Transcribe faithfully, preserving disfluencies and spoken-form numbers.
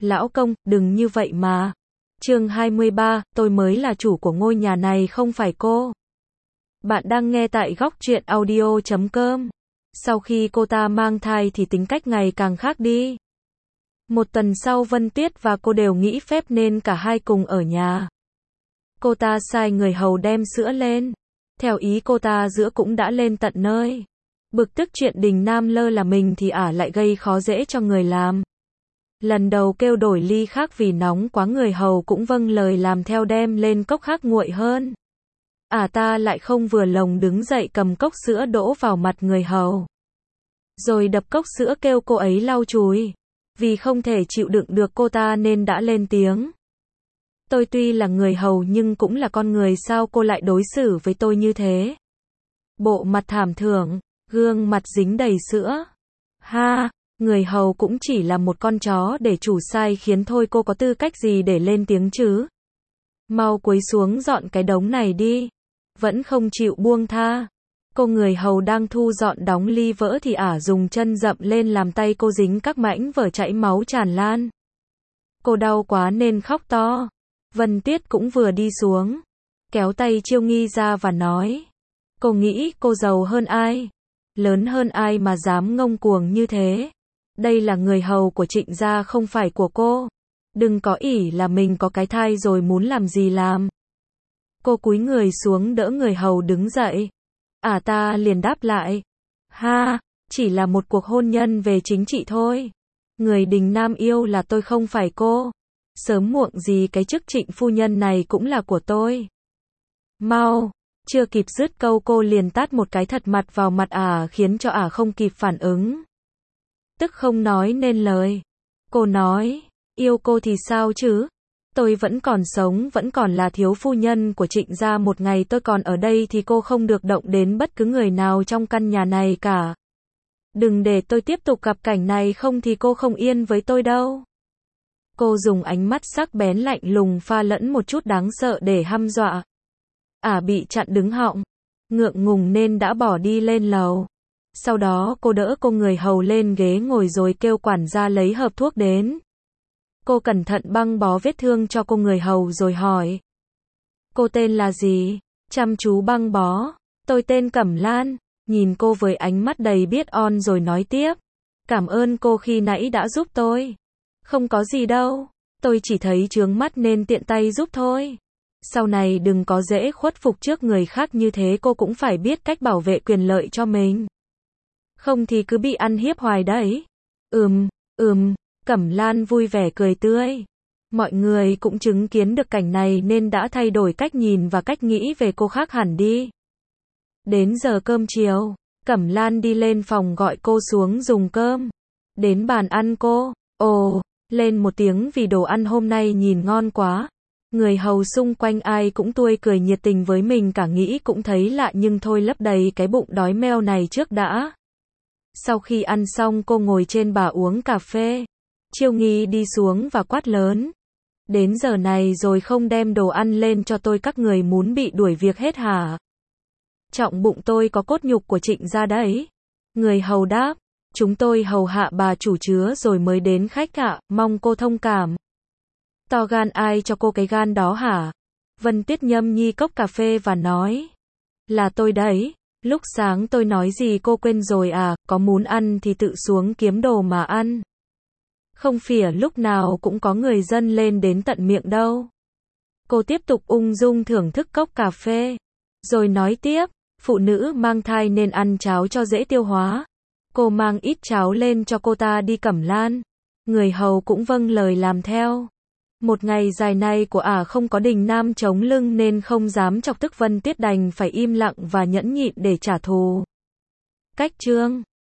Lão công, đừng như vậy mà. Chương hai mươi ba, tôi mới là chủ của ngôi nhà này không phải cô. Bạn đang nghe tại góc truyện audio chấm com. Sau khi cô ta mang thai thì tính cách ngày càng khác đi. Một tuần sau Vân Tuyết và cô đều nghỉ phép nên cả hai cùng ở nhà. Cô ta sai người hầu đem sữa lên. Theo ý cô ta sữa cũng đã lên tận nơi. Bực tức chuyện Đình Nam lơ là mình thì ả lại gây khó dễ cho người làm. Lần đầu kêu đổi ly khác vì nóng quá, người hầu cũng vâng lời làm theo đem lên cốc khác nguội hơn. Ả ta lại không vừa lòng đứng dậy cầm cốc sữa đổ vào mặt người hầu. Rồi đập cốc sữa kêu cô ấy lau chùi. Vì không thể chịu đựng được cô ta nên đã lên tiếng. Tôi tuy là người hầu nhưng cũng là con người, sao cô lại đối xử với tôi như thế? Bộ mặt thảm thượng, gương mặt dính đầy sữa. Ha, người hầu cũng chỉ là một con chó để chủ sai khiến thôi, cô có tư cách gì để lên tiếng chứ? Mau cúi xuống dọn cái đống này đi. Vẫn không chịu buông tha. Cô người hầu đang thu dọn đóng ly vỡ thì ả dùng chân dậm lên làm tay cô dính các mảnh vỡ chảy máu tràn lan. Cô đau quá nên khóc to. Vân Tuyết cũng vừa đi xuống, kéo tay Chiêu Nghi ra và nói. Cô nghĩ cô giàu hơn ai? Lớn hơn ai mà dám ngông cuồng như thế? Đây là người hầu của Trịnh gia không phải của cô. Đừng có ỷ là mình có cái thai rồi muốn làm gì làm. Cô cúi người xuống đỡ người hầu đứng dậy. Ả ta liền đáp lại. Ha, chỉ là một cuộc hôn nhân về chính trị thôi. Người Đình Nam yêu là tôi không phải cô. Sớm muộn gì cái chức Trịnh phu nhân này cũng là của tôi. Mau, chưa kịp dứt câu cô liền tát một cái thật mặt vào mặt ả khiến cho ả không kịp phản ứng. Tức không nói nên lời. Cô nói, yêu cô thì sao chứ? Tôi vẫn còn sống, vẫn còn là thiếu phu nhân của Trịnh gia, một ngày tôi còn ở đây thì cô không được động đến bất cứ người nào trong căn nhà này cả. Đừng để tôi tiếp tục gặp cảnh này không thì cô không yên với tôi đâu. Cô dùng ánh mắt sắc bén lạnh lùng pha lẫn một chút đáng sợ để hăm dọa. Ả bị chặn đứng họng, ngượng ngùng nên đã bỏ đi lên lầu. Sau đó cô đỡ cô người hầu lên ghế ngồi rồi kêu quản gia lấy hộp thuốc đến. Cô cẩn thận băng bó vết thương cho cô người hầu rồi hỏi. Cô tên là gì? Chăm chú băng bó. Tôi tên Cẩm Lan. Nhìn cô với ánh mắt đầy biết ơn rồi nói tiếp. Cảm ơn cô khi nãy đã giúp tôi. Không có gì đâu. Tôi chỉ thấy chướng mắt nên tiện tay giúp thôi. Sau này đừng có dễ khuất phục trước người khác như thế, cô cũng phải biết cách bảo vệ quyền lợi cho mình. Không thì cứ bị ăn hiếp hoài đấy. Ừm, ừm. Cẩm Lan vui vẻ cười tươi. Mọi người cũng chứng kiến được cảnh này nên đã thay đổi cách nhìn và cách nghĩ về cô khác hẳn đi. Đến giờ cơm chiều, Cẩm Lan đi lên phòng gọi cô xuống dùng cơm. Đến bàn ăn cô, ồ, lên một tiếng vì đồ ăn hôm nay nhìn ngon quá. Người hầu xung quanh ai cũng tươi cười nhiệt tình với mình cả, nghĩ cũng thấy lạ nhưng thôi lấp đầy cái bụng đói meo này trước đã. Sau khi ăn xong cô ngồi trên bà uống cà phê. Chiêu Nghi đi xuống và quát lớn. Đến giờ này rồi không đem đồ ăn lên cho tôi, các người muốn bị đuổi việc hết hả? Trọng bụng tôi có cốt nhục của Trịnh gia đấy. Người hầu đáp. Chúng tôi hầu hạ bà chủ chứa rồi mới đến khách ạ, mong cô thông cảm. To gan ai cho cô cái gan đó hả? Vân Tuyết nhâm nhi cốc cà phê và nói. Là tôi đấy. Lúc sáng tôi nói gì cô quên rồi à? Có muốn ăn thì tự xuống kiếm đồ mà ăn. Không phỉa lúc nào cũng có người dân lên đến tận miệng đâu. Cô tiếp tục ung dung thưởng thức cốc cà phê. Rồi nói tiếp, phụ nữ mang thai nên ăn cháo cho dễ tiêu hóa. Cô mang ít cháo lên cho cô ta đi. Cẩm Lan. Người hầu cũng vâng lời làm theo. Một ngày dài nay của ả không có Đình Nam chống lưng nên không dám chọc tức Vân Tuyết, đành phải im lặng và nhẫn nhịn để trả thù. Cách chương